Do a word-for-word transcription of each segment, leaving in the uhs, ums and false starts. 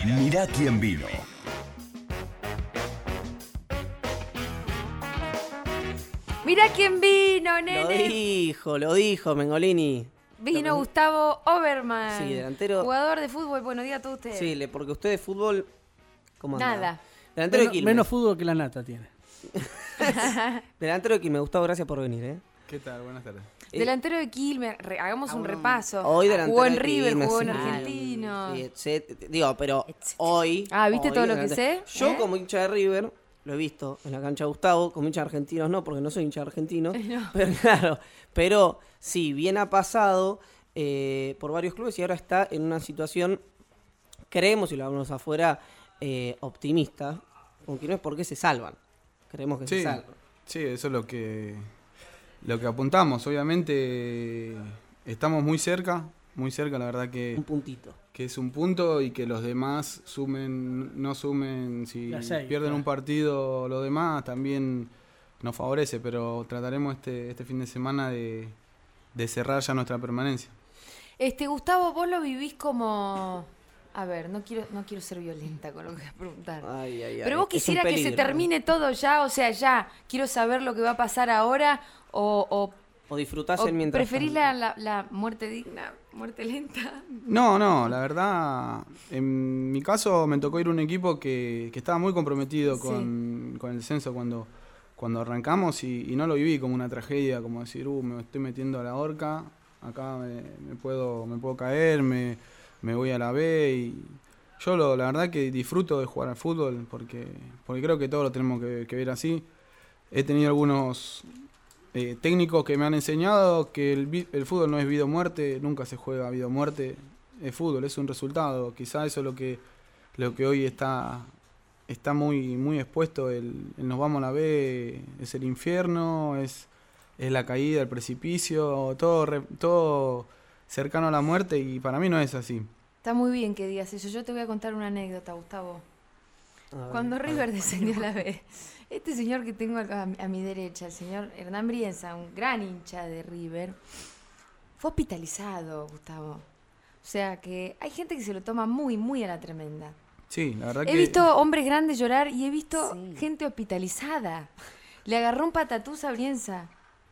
Mirá quién vino. Mirá quién vino, nene. Lo dijo, lo dijo Mengolini. Vino Lo- Gustavo Oberman. Sí, delantero. Jugador de fútbol. Bueno, diga todo usted. Sí, le- porque usted de fútbol... ¿Cómo anda? Nada. Delantero de Menos, Quilmes. menos fútbol que la nata tiene. Delantero de Quilmes. Gustavo, gracias por venir, ¿eh? ¿Qué tal? Buenas tardes. Eh, Delantero de Quilmes. Re- hagamos un repaso. Hoy delantero Jugó en de River, Quilmes, jugó en sí. Argentino. Sí, etcétera. Digo, pero hoy... Ah, ¿viste hoy, todo lo que delantero- sé? Yo ¿Eh? como hincha de River, lo he visto en la cancha de Gustavo, como hincha de Argentinos no, porque no soy hincha de Argentinos. No. Pero claro, pero sí, bien ha pasado eh, por varios clubes y ahora está en una situación, creemos, y lo hablamos afuera, eh, optimista, con Quilmes porque se salvan. Creemos que se Sí, salvan. sí, eso es lo que, lo que apuntamos. Obviamente estamos muy cerca, muy cerca, la verdad que, Un puntito. que es un punto y que los demás sumen, no sumen, si Las seis, pierden claro. un partido los demás también nos favorece, pero trataremos este, este fin de semana de, de cerrar ya nuestra permanencia. Este, Gustavo, vos lo vivís como... A ver, no quiero, no quiero ser violenta con lo que voy a preguntar. Ay, ay, ay. Pero vos Es un quisieras que se peligro. termine todo ya, o sea, ya, quiero saber lo que va a pasar ahora, o, o, O disfrutás o el mientras preferís tanto. la, la, la muerte digna, muerte lenta. No, no, la verdad, en mi caso me tocó ir a un equipo que, que estaba muy comprometido con, con el descenso cuando, cuando arrancamos y, y no lo viví como una tragedia, como decir, uh, me estoy metiendo a la horca, acá me, me puedo me puedo caer, me, me voy a la B y yo lo, la verdad que disfruto de jugar al fútbol porque, porque creo que todos lo tenemos que, que ver así. He tenido algunos eh, técnicos que me han enseñado que el, vi- el fútbol no es vida o muerte, nunca se juega vida o muerte, es fútbol, es un resultado. Quizá eso es lo que, lo que hoy está, está muy, muy expuesto, el, el nos vamos a la B, es el infierno, es, es la caída, el precipicio, todo, re- todo cercano a la muerte y para mí no es así. Está muy bien que digas eso. Yo te voy a contar una anécdota, Gustavo. A ver, Cuando a ver. River descendió a la B, este señor que tengo acá a, mi- a mi derecha, el señor Hernán Brienza, un gran hincha de River, fue hospitalizado, Gustavo. O sea que hay gente que se lo toma muy, muy a la tremenda. Sí, la verdad He que... visto hombres grandes llorar y he visto Sí. gente hospitalizada. Le agarró un patatús a Brienza.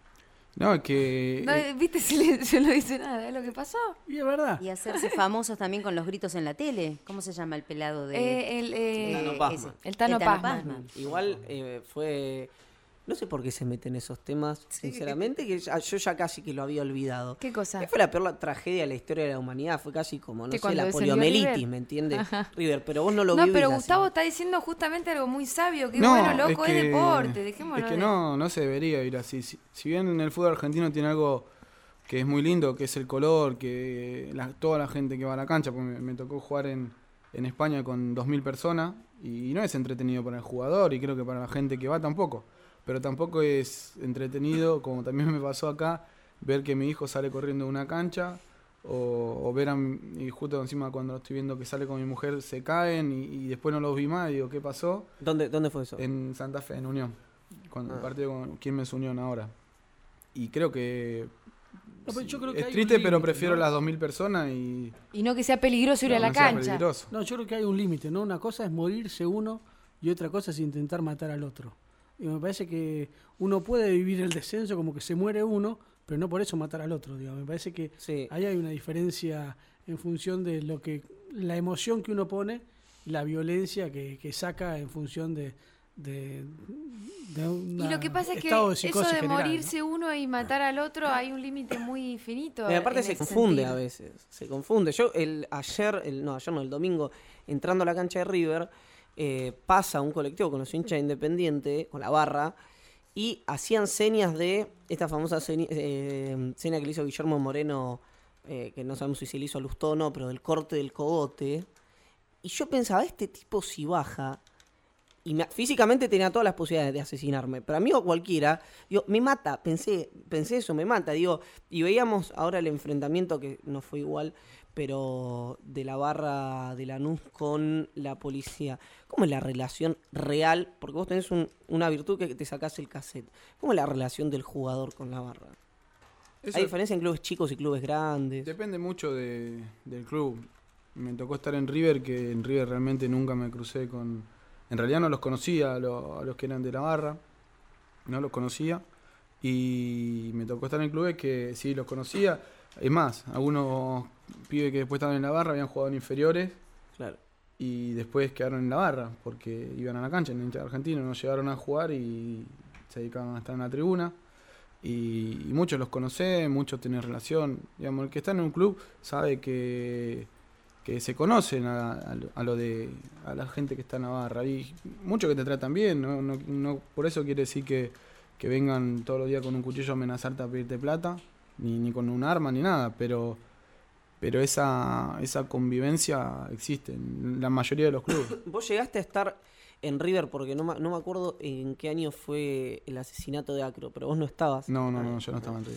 No, es que... No, eh, viste, silencio, no dice nada. ¿Es lo que pasó? Y es verdad. Y hacerse famosos también con los gritos en la tele. ¿Cómo se llama el pelado de...? Eh, el, eh, Tano ese? Pazman. el Tano Pazman. Pazman. Igual eh, fue... No sé por qué se meten esos temas, sinceramente, que ya- yo ya casi que lo había olvidado. ¿Qué cosa? ¿Qué fue la peor tragedia de la historia de la humanidad? Fue casi como, no ¿Que sé, cuando la descendió poliomielitis, River? ¿me entiendes? Ajá. River, pero vos no lo No, vivís pero así. Gustavo está diciendo justamente algo muy sabio. Qué No, bueno, loco, es, que- deporte. Dejémoslo Es que de- no, no se debería ir así. Si, si bien en el fútbol argentino tiene algo que es muy lindo, que es el color, que la- toda la gente que va a la cancha, porque me, me tocó jugar en, en España con dos mil personas, y no es entretenido para el jugador, y creo que para la gente que va tampoco. Pero tampoco es entretenido, como también me pasó acá, ver que mi hijo sale corriendo de una cancha, o, o ver a mi, y justo encima cuando estoy viendo que sale con mi mujer se caen, y, y después no los vi más, y digo, ¿qué pasó? ¿Dónde, ¿Dónde fue eso? En Santa Fe, en Unión. Cuando Ah. el partido con Quilmes Unión ahora. Y creo que, No, pero yo creo que es hay un triste, pero límite, prefiero ¿no? las dos mil personas y Y no que sea peligroso ir a no la sea cancha. peligroso. No, yo creo que hay un límite, ¿no? Una cosa es morirse uno y otra cosa es intentar matar al otro. Y me parece que uno puede vivir el descenso como que se muere uno, pero no por eso matar al otro, digamos. Me parece que Sí. ahí hay una diferencia en función de lo que la emoción que uno pone, la violencia que, que saca en función de, de, de un Y lo que pasa es que estado de eso psicosis de general, ¿no? morirse uno y matar al otro hay un límite muy finito. Y aparte en se ese confunde sentido. a veces, se confunde. Yo el ayer, el, no, ayer no, el domingo, entrando a la cancha de River, eh, pasa un colectivo con los hinchas de Independiente, con la barra, y hacían señas de esta famosa seña, eh, seña que le hizo Guillermo Moreno, eh, que no sabemos si se le hizo a Lustó o no, pero del corte del cogote. Y yo pensaba, este tipo si baja, y me- físicamente tenía todas las posibilidades de asesinarme, pero a mí o cualquiera, digo, me mata, pensé, pensé eso, me mata, digo, y veíamos ahora el enfrentamiento que no fue igual, pero de la barra de Lanús con la policía. ¿Cómo es la relación real? Porque vos tenés un- una virtud que te sacás el cassette. ¿Cómo es la relación del jugador con la barra? Eso ¿Hay diferencia en clubes chicos y clubes grandes? depende mucho de- del club. me tocó estar en River, que en River realmente nunca me crucé con... En realidad no los conocía a, lo, a los que eran de la barra, no los conocía. Y me tocó estar en clubes que sí los conocía. Es más, algunos pibes que después estaban en la barra habían jugado en inferiores. Claro. Y después quedaron en la barra porque iban a la cancha en el Inter argentino, no llegaron a jugar y se dedicaban a estar en la tribuna. Y, y muchos los conocen, muchos tienen relación. Digamos, el que está en un club sabe que, que se conocen a, a, lo, a lo de a la gente que está en la barra. Y muchos que te tratan bien, ¿no? No, no, por eso quiere decir que, que vengan todos los días con un cuchillo a amenazarte a pedirte plata, ni, ni con un arma, ni nada, pero... Pero esa, esa convivencia existe en la mayoría de los clubes. Vos llegaste a estar en River, porque no, no me acuerdo en qué año fue el asesinato de Acro, pero vos no estabas. No, no, no, yo no estaba en River.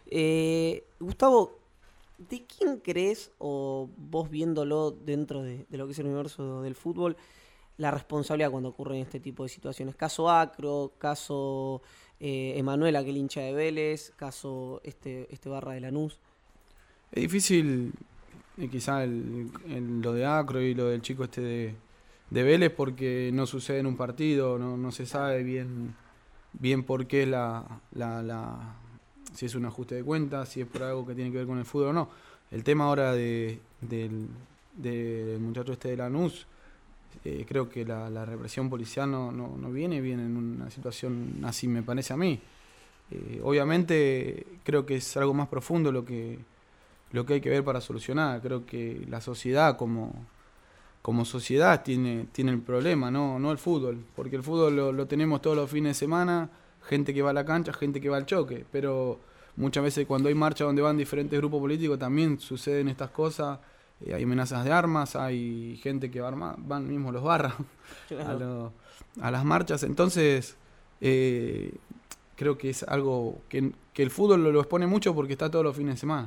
Eh, Gustavo, ¿de quién crees, o vos viéndolo dentro de, de lo que es el universo del fútbol, la responsabilidad cuando ocurren este tipo de situaciones? Caso Acro, caso eh, Emanuel, aquel hincha de Vélez, caso este, este Barra de Lanús. Es difícil, eh, quizá el, el, lo de Acro y lo del chico este de, de Vélez, porque no sucede en un partido, no, no se sabe bien, bien por qué la, la, la, si es un ajuste de cuentas, si es por algo que tiene que ver con el fútbol o no. El tema ahora de, del, del muchacho este de Lanús, eh, creo que la, la represión policial no, no, no viene bien en una situación así, me parece a mí. Eh, obviamente creo que es algo más profundo lo que... lo que hay que ver para solucionar. Creo que la sociedad como, como sociedad tiene, tiene el problema, no, no el fútbol, porque el fútbol lo, lo tenemos todos los fines de semana, gente que va a la cancha, gente que va al choque, pero muchas veces cuando hay marcha donde van diferentes grupos políticos también suceden estas cosas, eh, hay amenazas de armas, hay gente que va arma, van mismos los barras Claro. a, lo, a las marchas, entonces eh, creo que es algo que, que el fútbol lo, lo expone mucho porque está todos los fines de semana.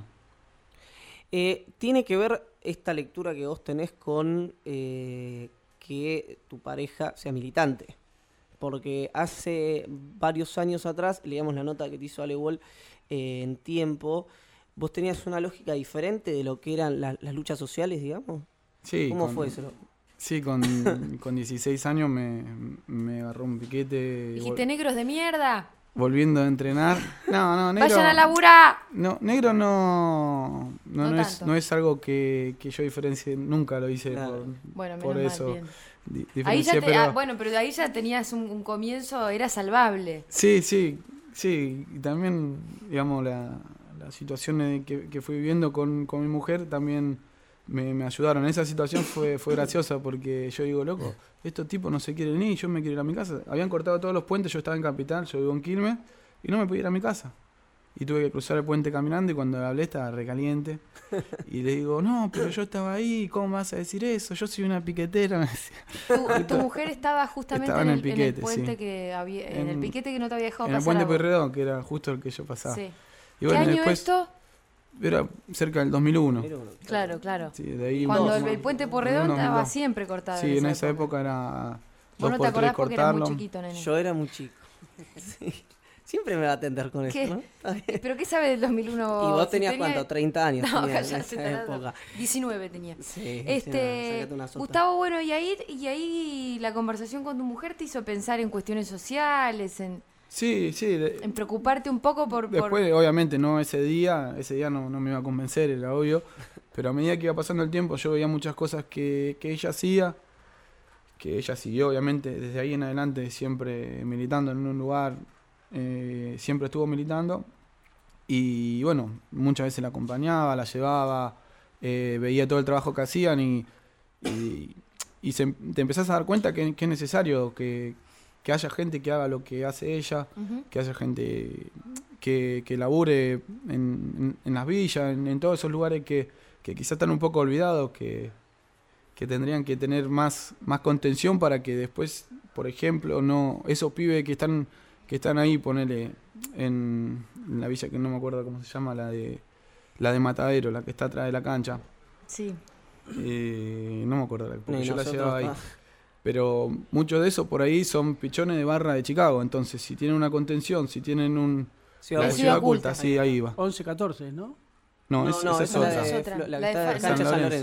Eh, tiene que ver esta lectura que vos tenés con eh, que tu pareja sea militante. Porque hace varios años atrás, leíamos la nota que te hizo Ale Wall eh, en Tiempo, vos tenías una lógica diferente de lo que eran la, las luchas sociales, digamos. Sí, ¿Cómo con, fue eso? Sí, con, con dieciséis años me, me agarró un piquete. Dijiste, negros de mierda. Volviendo a entrenar. No, no, negro. Vayan a laburar. No, negro no, no, No no, es, tanto. no es algo que, que yo diferencie, nunca lo hice Claro. por, Bueno, por menos eso. mal, bien. Di- Ahí diferencié, ya te, pero- ah, bueno, pero ahí ya tenías un, un comienzo, era salvable. Sí, sí, sí. Y también, digamos, la, las situaciones que, que fui viviendo con, con mi mujer también me, me ayudaron. Esa situación fue, fue graciosa porque yo digo, loco, estos tipos no se quieren ir, yo me quiero ir a mi casa. Habían cortado todos los puentes, yo estaba en Capital, yo vivo en Quilmes, y no me podía ir a mi casa. Y tuve que cruzar el puente caminando y cuando le hablé estaba recaliente. Y le digo, no, pero yo estaba ahí, ¿cómo me vas a decir eso? Yo soy una piquetera, me decía. Tu, tu mujer estaba justamente Estaba en, en el, el piquete, en el puente sí. que había, en, el En- piquete que no te había dejado En el pasar. puente a vos. Pueyrredón, que era justo el que yo pasaba. Sí. Y ¿Qué año después, esto? era cerca del dos mil uno. Pero bueno, Claro, claro. Sí, de ahí Cuando más- el, el puente Porredón dos mil estaba dos. siempre cortado. Sí, en esa época era Vos dos no te por tres acordás porque eras muy cortarlo. chiquito, nene. yo era muy chico. Sí. Siempre me va a atender con ¿Qué? esto, ¿no? Está bien. ¿Pero qué sabe del dos mil uno? ¿Y vos Si tenías tenía- cuánto? treinta años No, tenías en cállate, esa tarado. época. diecinueve tenía. Sí, sí, Este, sácate una sota. Gustavo, bueno, y ahí, y ahí la conversación con tu mujer te hizo pensar en cuestiones sociales, en, Sí, sí. de- en preocuparte un poco por... por- Después, obviamente, no ese día, ese día no, no me iba a convencer, era obvio. Pero a medida que iba pasando el tiempo, yo veía muchas cosas que, que ella hacía, que ella siguió, obviamente, desde ahí en adelante, siempre militando en un lugar, eh, siempre estuvo militando. Y bueno, muchas veces la acompañaba, la llevaba, eh, veía todo el trabajo que hacían y, y, y se- te empezás a dar cuenta que, que es necesario que, que haya gente que haga lo que hace ella, Ujú. que haya gente que, que labure en, en- en las villas, en, en todos esos lugares que, que quizás están un poco olvidados, que, que tendrían que tener más, más contención para que después, por ejemplo, no esos pibes que están que están ahí, ponele, en, en la villa que no me acuerdo cómo se llama, la de la de Matadero, la que está atrás de la cancha. Sí. Eh, no me acuerdo, porque Ni yo la nosotros, llevaba ahí. ah. Pero muchos de esos por ahí son pichones de barra de Chicago. Entonces, si tienen una contención, si tienen un... Ciudad la Es Oculta. Ciudad ciudad oculta, Oculta. sí, ahí va. once catorce, ¿no? No, No, es- no, esa esa es es la otra. de otra. Flo- la La que de está en Fa- cancha San San Lorenzo. Lorenzo.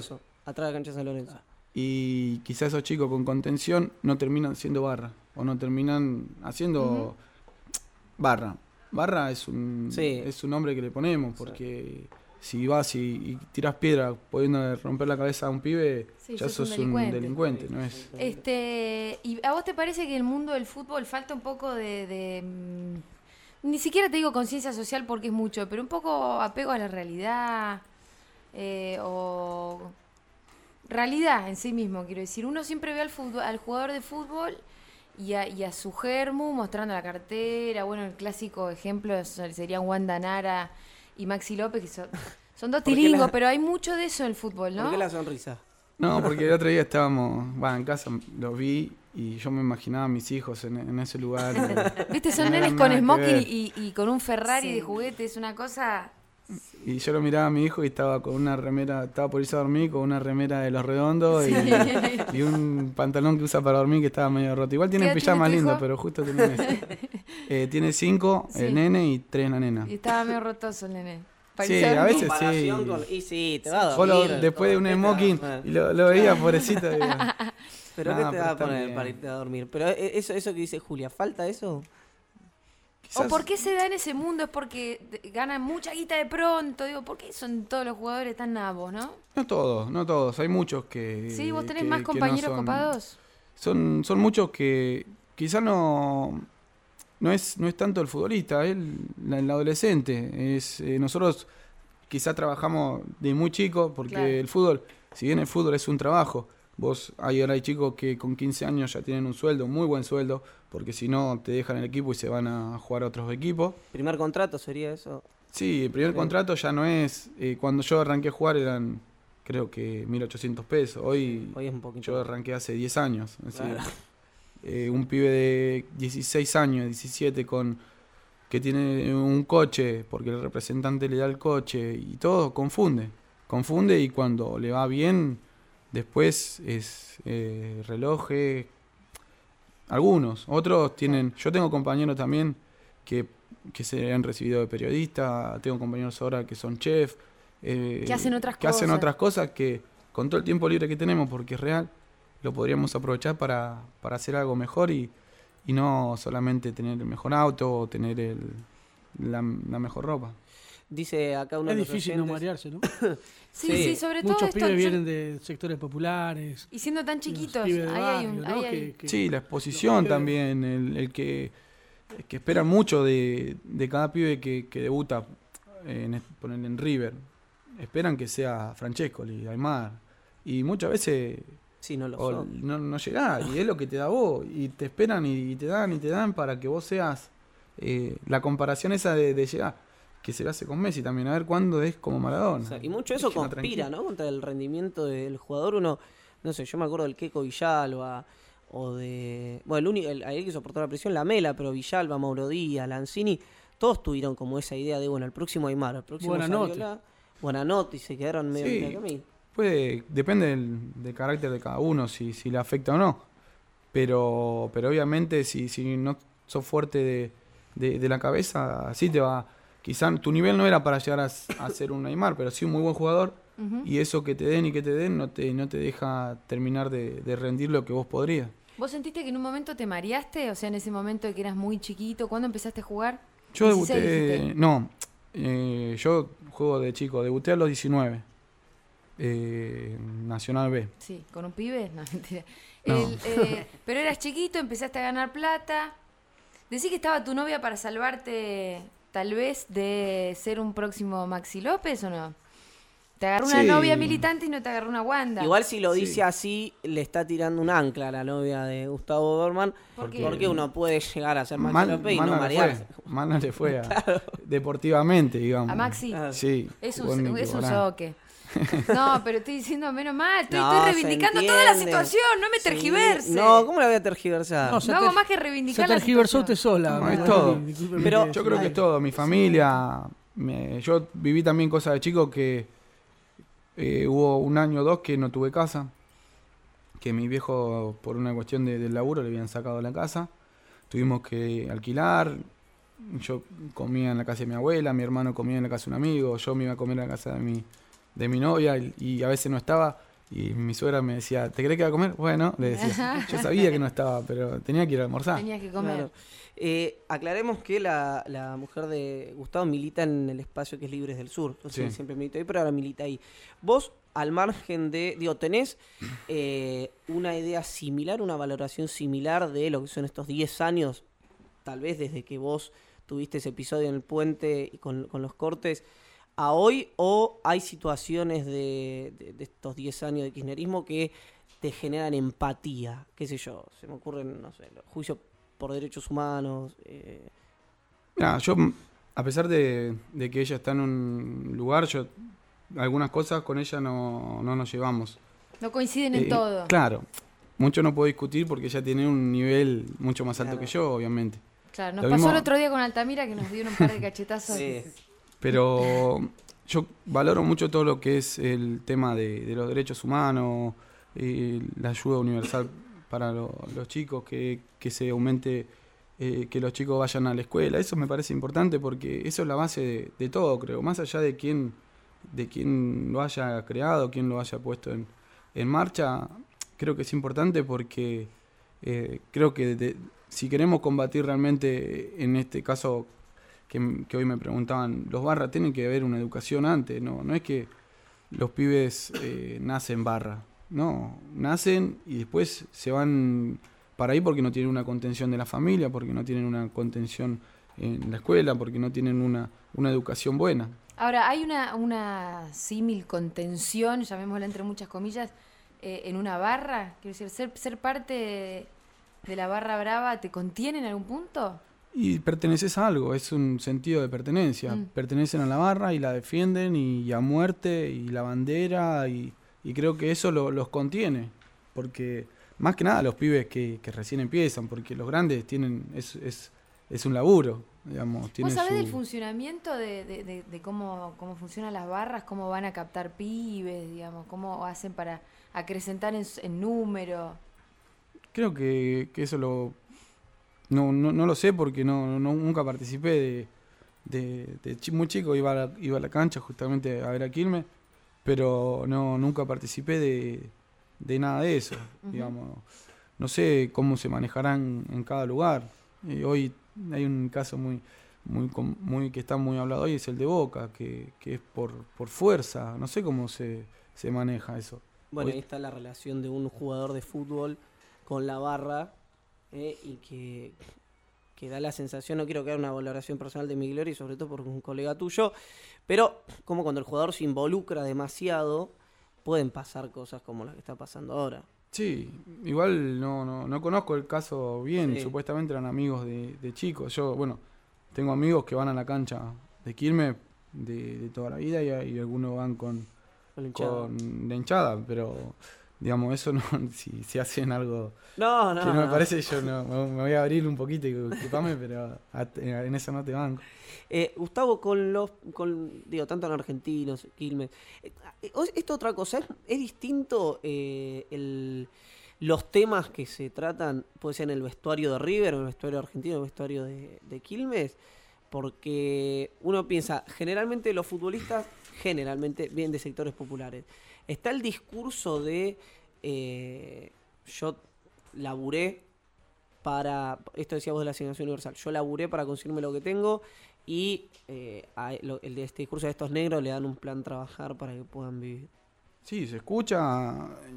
Atrás de la cancha de San Lorenzo. Y quizás esos chicos con contención no terminan siendo barra. O no terminan haciendo uh-huh. barra. Barra es un, sí. es un nombre que le ponemos, porque sí. si vas y, y tiras piedra pudiendo romper la cabeza a un pibe, sí, ya sos un delincuente, un delincuente ¿no es? Este, ¿y a vos te parece que el mundo del fútbol falta un poco de... de ni siquiera te digo conciencia social porque es mucho, pero un poco apego a la realidad eh, o realidad en sí mismo, quiero decir? Uno siempre ve al, fútbol, al jugador de fútbol y a, y a su germu mostrando la cartera. Bueno, el clásico ejemplo serían Wanda Nara y Maxi López, que son, son dos tiringos, la, pero hay mucho de eso en el fútbol, ¿no? ¿Por qué la sonrisa? No, porque el otro día estábamos, bueno, en casa, los vi y yo me imaginaba a mis hijos en, en ese lugar. Y, ¿viste? Son nenes con smoking y, y con un Ferrari sí. de juguete, es una cosa... Y yo lo miraba a mi hijo y estaba con una remera, estaba por irse a dormir con una remera de Los Redondos sí. y, y un pantalón que usa para dormir que estaba medio roto. Igual tiene pijamas lindos, pero justo tiene ese. Eh, tiene cinco, sí. el nene y tres la nena. Y estaba medio rotoso el nene. Sí, a veces sí. Con... Y sí, te va a dormir. Lo, después de un smoking y lo, lo veía, pobrecito. Digo, pero ¿qué te va a poner bien. Para irte a dormir? Pero eso, eso que dice Julia, ¿falta eso? ¿O por qué se da en ese mundo? ¿Es porque ganan mucha guita de pronto? Digo, ¿por qué son todos los jugadores tan nabos, no? No todos, no todos. Hay muchos que... ¿Sí? ¿Vos tenés que, más compañeros no son, copados? Son, son muchos que quizás no... No es, no es tanto el futbolista, es el, el adolescente. Es, eh, nosotros quizás trabajamos de muy chico, porque claro. el fútbol, si bien el fútbol es un trabajo, vos hay, ahora hay chicos que con quince años ya tienen un sueldo, muy buen sueldo, porque si no te dejan el equipo y se van a jugar a otros equipos. ¿Primer contrato sería eso? Sí, el primer sí. contrato ya no es... Eh, cuando yo arranqué a jugar eran, creo que mil ochocientos pesos. Hoy, Hoy es un poquito. Yo arranqué hace diez años. Claro. Así, eh, un pibe de dieciséis años, diecisiete, con que tiene un coche, porque el representante le da el coche, y todo confunde. Confunde y cuando le va bien, después es eh, relojes. Algunos, otros tienen... Yo tengo compañeros también que, que se han recibido de periodista, tengo compañeros ahora que son chef. Eh, que hacen otras que cosas. hacen otras cosas que con todo el tiempo libre que tenemos, porque es real, lo podríamos aprovechar para, para hacer algo mejor y, y no solamente tener el mejor auto o tener el, la, la mejor ropa. Dice acá uno es de los difícil oyentes, no marearse, ¿no? sí, sí, sí, sobre Muchos todo pibes esto, vienen de sectores populares. Y siendo tan chiquitos, ahí barrio, hay un... ¿no? Ahí que, hay... que sí, la exposición también, el, el que, el que esperan mucho de, de cada pibe que, que debuta, en, ponerle en River. Esperan que sea Francescoli, Aymar. Y muchas veces sí, no, lo o, no, no llegás, y es lo que te da vos. Y te esperan y, y te dan y te dan para que vos seas eh, la comparación esa de, de llegar, que se hace con Messi también, a ver cuándo es como Maradona. O sea, y mucho eso conspira, ¿no? Contra el rendimiento del jugador. Uno, no sé, yo me acuerdo del Queco Villalba, o de... Bueno, el único, el, el que soportó la presión, la Mela, pero Villalba, Mauro Díaz, Lanzini, todos tuvieron como esa idea de, bueno, el próximo Aymar, el próximo Saviola, Buenanotte, y se quedaron medio sí, en el camino. Puede, depende del, del carácter de cada uno, si, si le afecta o no. Pero, pero obviamente, si, si no sos fuerte de, de, de la cabeza, así te va... Quizá tu nivel no era para llegar a, a ser un Neymar, pero sí un muy buen jugador. Uh-huh. Y eso que te den y que te den no te, no te deja terminar de, de rendir lo que vos podrías. ¿Vos sentiste que en un momento te mareaste? O sea, en ese momento de que eras muy chiquito, ¿cuándo empezaste a jugar? Yo debuté... dijiste? No, eh, yo juego de chico. Debuté a los diecinueve. Eh, Nacional B. Sí, ¿con un pibe? No, mentira. No. El, eh, pero eras chiquito, empezaste a ganar plata. Decí que estaba tu novia para salvarte... Tal vez de ser un próximo Maxi López, ¿o no? Te agarró una sí. novia militante y no te agarró una Wanda. Igual si lo dice sí. así, le está tirando un ancla a la novia de Gustavo Dorman. ¿Por qué? Porque uno puede llegar a ser Maxi mal, López y mal no no marearse. Fue, mal no le fue a, Claro. deportivamente, digamos. ¿A Maxi? Ah. Sí. Es un, es un soque. No, pero estoy diciendo, menos mal, estoy, No, estoy reivindicando toda la situación, no me Sí. tergiverse. No, ¿cómo la voy a tergiversar? No, No se hago ter- más que Se reivindicar la tergiversó situación. usted sola. No, es ¿no? todo. Discúlpeme Pero- que- Yo creo que es todo. Mi familia, me, yo viví también cosas de chico que eh, hubo un año o dos que no tuve casa, que mi viejo por una cuestión de, del laburo le habían sacado la casa, tuvimos que alquilar, yo comía en la casa de mi abuela, mi hermano comía en la casa de un amigo, yo me iba a comer en la casa de mi, de mi novia y, y a veces no estaba Y mi suegra me decía, ¿te querés que va a comer? Bueno, le decía. Yo sabía que no estaba, pero tenía que ir a almorzar. Tenías que comer. Claro. Eh, aclaremos que la, la mujer de Gustavo milita en el espacio que es Libres del Sur. Entonces Sí. siempre militó ahí, pero ahora milita ahí. Vos, al margen de... Digo, ¿tenés eh, una idea similar, una valoración similar de lo que son estos diez años? Tal vez desde que vos tuviste ese episodio en el puente y con, con los cortes a hoy, ¿o hay situaciones de, de, de estos diez años de kirchnerismo que te generan empatía? Qué sé yo, se me ocurren, no sé, los juicios por derechos humanos. Eh. Mirá, yo, a pesar de, de que ella está en un lugar, yo algunas cosas con ella no, no nos llevamos. No coinciden en Eh, todo. Claro, mucho no puedo discutir porque ella tiene un nivel mucho más alto Claro. que yo, obviamente. Claro, nos Lo pasó mismo- el otro día con Altamira que nos dieron un par de cachetazos. Sí. Pero yo valoro mucho todo lo que es el tema de, de los derechos humanos, eh, la ayuda universal para lo- los chicos, que, que se aumente, eh, que los chicos vayan a la escuela. Eso me parece importante porque eso es la base de, de todo, creo. Más allá de quién, de quién lo haya creado, quién lo haya puesto en, en marcha, creo que es importante porque eh, creo que de- si queremos combatir realmente, en este caso que, que hoy me preguntaban, los barras tienen que haber una educación antes, no, no es que los pibes eh, nacen barra, no, nacen y después se van para ahí porque no tienen una contención de la familia, porque no tienen una contención en la escuela, porque no tienen una, una educación buena. Ahora, hay una, una símil contención, llamémosla entre muchas comillas, eh, en una barra. Quiero decir, ser, ser parte de, de la barra brava, ¿te contiene en algún punto? Y perteneces a algo, es un sentido de pertenencia. Mm. Pertenecen a la barra y la defienden y, y a muerte y la bandera y, y creo que eso lo- los contiene. Porque más que nada los pibes que, que recién empiezan, porque los grandes tienen, es, es, es un laburo, digamos. ¿Vos tienen sabés su- del funcionamiento de, de, de- de cómo, cómo funcionan las barras, cómo van a captar pibes, digamos, cómo hacen para acrecentar en, s- en número? Creo que, que eso lo... No, no, no lo sé porque no, no- nunca participé de... de, de chi- muy chico iba a, la, iba a la cancha justamente a ver a Quilmes, pero no, nunca participé de, de nada de eso, Ujú. digamos. No sé cómo se manejarán en cada lugar. Eh, hoy hay un caso muy, muy, com- muy que está muy hablado hoy, es el de Boca, que, que es por, por fuerza. No sé cómo se, se maneja eso. Bueno, Hoy- ahí está la relación de un jugador de fútbol con la barra eh, y que, que da la sensación, no quiero que haga una valoración personal de mi gloria y sobre todo por un colega tuyo, pero como cuando el jugador se involucra demasiado, pueden pasar cosas como las que está pasando ahora. Sí, igual no, no, no conozco el caso bien, Sí. supuestamente eran amigos de, de chicos. Yo, bueno, tengo amigos que van a la cancha de Quilmes de, de toda la vida y, y algunos van con, Con la hinchada. con la hinchada, pero digamos, eso no, si, si hacen algo No, no, que no me no. parece, yo no, me me voy a abrir un poquito y disculpame, pero a- en eso no te banco. Eh, Gustavo, con los, con, digo, tanto en argentinos, Quilmes, eh, eh, esto otra cosa, ¿es, es distinto eh, el, los temas que se tratan, puede ser en el vestuario de River, en el vestuario argentino, en el vestuario de, de Quilmes? Porque uno piensa, generalmente los futbolistas, generalmente vienen de sectores populares. Está el discurso de, eh, yo laburé para, esto decía vos de la asignación universal, yo laburé para conseguirme lo que tengo y eh, a- lo- el de este discurso de estos negros le dan un plan trabajar para que puedan vivir. Sí, se escucha,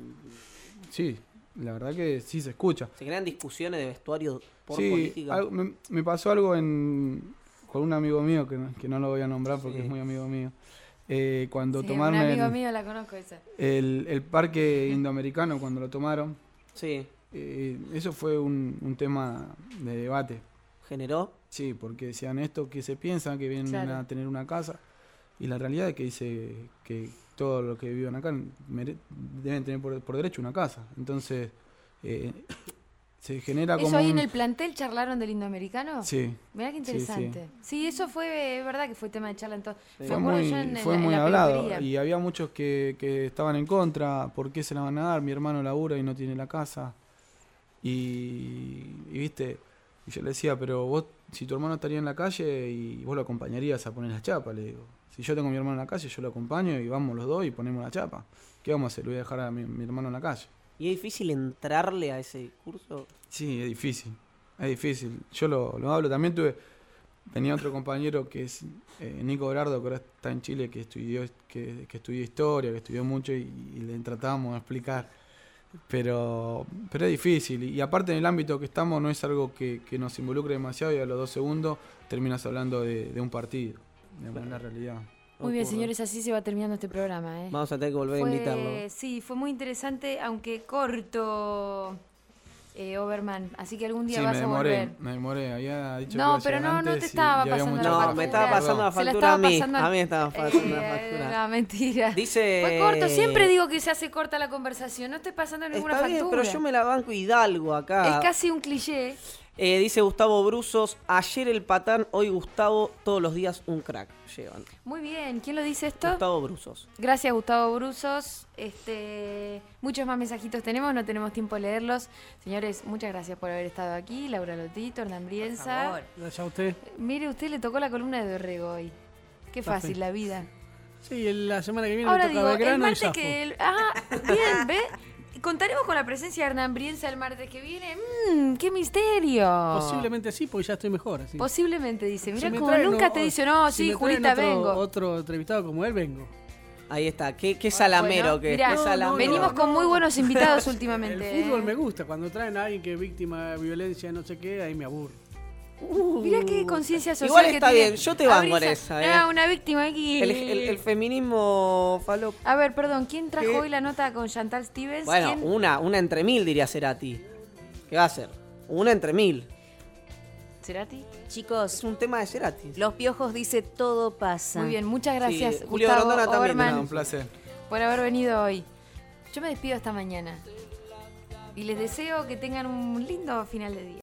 sí, la verdad que sí se escucha. Se crean discusiones de vestuario por Sí, política. algo- me, me pasó algo en, con un amigo mío, que no, que no lo voy a nombrar porque Sí. es muy amigo mío. Eh, cuando Sí, tomaron un amigo el, mío la conozco esa. el- el parque indoamericano, cuando lo tomaron, Sí, eh, eso fue un, un tema de debate. generó. Sí, porque decían esto que se piensa, que vienen Claro. a tener una casa, y la realidad es que dice que todos los que viven acá mere- deben tener por, por derecho una casa. Entonces, eh, se genera ¿Eso como ahí un- en el plantel charlaron del indoamericano? Sí. Mirá qué Sí, sí. interesante. Sí, eso fue, es verdad que fue tema de charla entonces. Sí. Me Fue acuerdo muy, yo en, en fue la, en muy la hablado peluquería. y había muchos que, que estaban en contra, ¿por qué se la van a dar? Mi hermano labura y no tiene la casa. Y, y viste, y yo le decía, pero vos si tu hermano estaría en la calle y vos lo acompañarías a poner las chapas, le digo. Si yo tengo a mi hermano en la calle, yo lo acompaño y vamos los dos y ponemos la chapa. ¿Qué vamos a hacer? Le voy a dejar a mi, mi hermano en la calle. ¿Y es difícil entrarle a ese discurso? Sí, es difícil. Es difícil. Yo lo, lo hablo. También tuve... Tenía otro compañero que es eh, Nico Berardo, que ahora está en Chile, que estudió, que, que estudió historia, que estudió mucho y, y le tratábamos de explicar. Pero, pero es difícil. Y, y aparte en el ámbito que estamos no es algo que, que nos involucre demasiado y a los dos segundos terminas hablando de, de un partido, de una realidad. Muy bien, Ocurre. señores, así se va terminando este programa. ¿eh? Vamos a tener que volver Fue- a invitarlo. Sí, fue muy interesante, aunque corto, eh, Oberman. Así que algún día Sí, vas me a demoré, volver. me demoré. Había dicho No, que iba a pero llegar no, no antes te y- estaba y había pasando mucha la No, factura. gente. me estaba pasando la Se la factura a estaba mí. pasando A mí estaba pasando la Eh, factura. No, mentira. Dice... Fue corto, siempre digo que se hace corta la conversación. No estoy pasando ninguna Está bien, factura. pero yo me la banco Hidalgo acá. Es casi un cliché. Eh, dice Gustavo Brusos, ayer el patán, hoy Gustavo, todos los días un crack. Llevan. Muy bien. ¿Quién lo dice esto? Gustavo Brusos. Gracias, Gustavo Brusos. Este, muchos más mensajitos tenemos, no tenemos tiempo de leerlos. Señores, muchas gracias por haber estado aquí. Laura Lotito, Hernán Por Brienza. favor. Gracias a usted. Mire, usted le tocó la columna de Dorrego hoy. Qué fácil Perfecto. la vida. Sí, el- la semana que viene Ahora le toca digo, el Belgrano y martes Zafo. que... el- ah, bien, ¿ve? Contaremos con la presencia de Hernán Brienza el martes que viene. Mmm, qué misterio. Posiblemente sí, porque ya estoy mejor. Así. Posiblemente, dice. Mira Si me como traen nunca o- te dice, no, si sí, me traen Julita, otro, vengo. Otro entrevistado como él, vengo. Ahí está. Qué, qué salamero Bueno, que es. mirá, Qué No, no, salamero. venimos con muy buenos invitados últimamente. El fútbol ¿eh? me gusta. Cuando traen a alguien que es víctima de violencia, no sé qué, ahí me aburro. Mirá qué conciencia social Igual que está tiene. bien, yo te banco en Abrisa. esa, ¿eh? Ah, una víctima aquí. El, el- el feminismo falo. A ver, perdón, ¿quién trajo ¿Qué? hoy la nota con Chantal Stevens? Bueno, ¿Quién? una, una entre mil diría Cerati. ¿Qué va a ser? Una entre mil. ¿Cerati? Chicos, Es un tema de Cerati. Los Piojos dice todo pasa. Muy bien, muchas gracias, Sí, Julio Gustavo Grondona también, Oberman, Nada, un placer. por haber venido hoy. Yo me despido hasta mañana. Y les deseo que tengan un lindo final de día.